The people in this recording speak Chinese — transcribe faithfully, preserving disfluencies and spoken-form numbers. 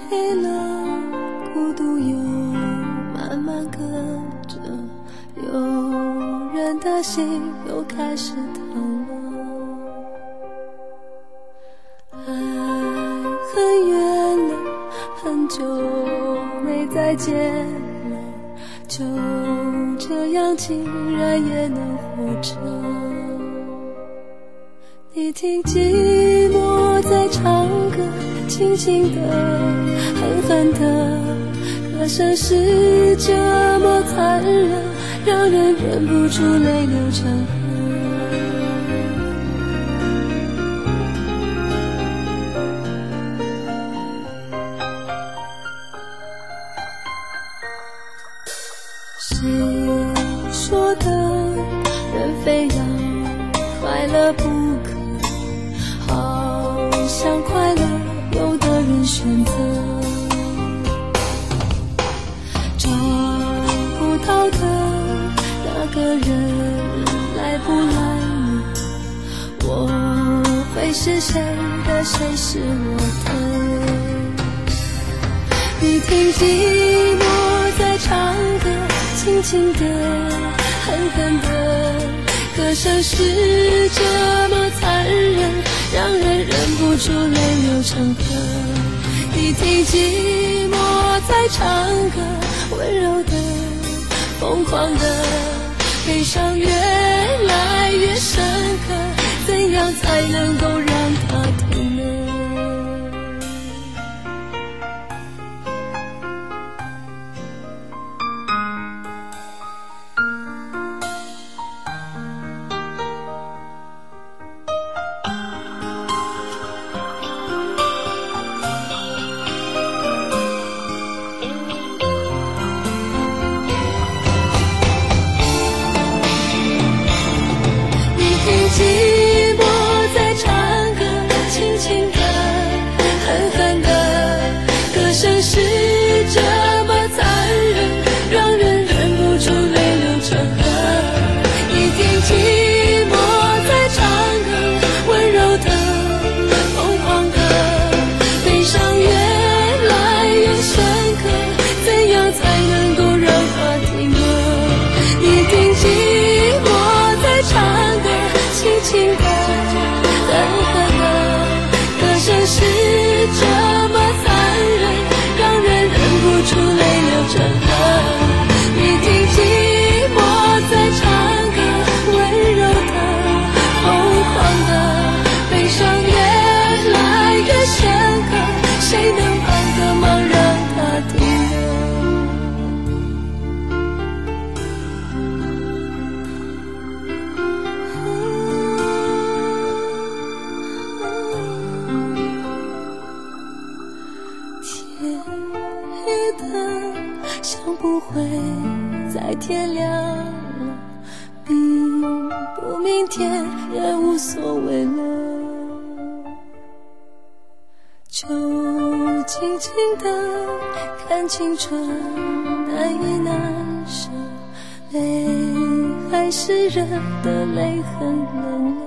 黑了，孤独又慢慢隔着，有人的心又开始疼了。爱很远了，很久没再见了，就这样竟然也能活着。你听寂寞在唱歌，轻轻的，狠狠的，歌声是这么残忍，让人忍不住泪流成河。谁说的人非要快乐不可，好像快乐有的人选择找不到的那个人来不来呢？我会是谁的，谁是我的？你听寂寞在唱歌，轻轻的，狠狠的，歌声是这么残忍，让人忍不住泪流成河。你听寂寞在唱歌，温柔的，疯狂的，悲伤越来越深刻，怎样才能够让它停呢？寂寞在唱歌，轻轻的，狠狠的，歌声是这么残忍，让人忍不住泪流成河。你听寂寞在唱歌，温柔的，疯狂的，悲伤越来越深刻，怎样才能够让它停呢？你听寂寞在唱歌，轻轻的，狠狠的，歌声是这么残忍，让人忍不住泪流成河。你听寂寞在唱歌，温柔的，疯狂的，悲伤越来越深刻，谁能帮个忙让它停呢？想不会再天亮了，明不明天也无所谓了，就静静的看青春难以难舍，泪还是热的，泪很冷了。